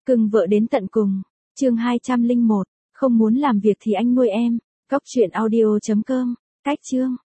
Cưng vợ đến tận cùng. Chương 201. Không muốn làm việc thì anh nuôi em. Cóc truyện audio.com. Cách chương.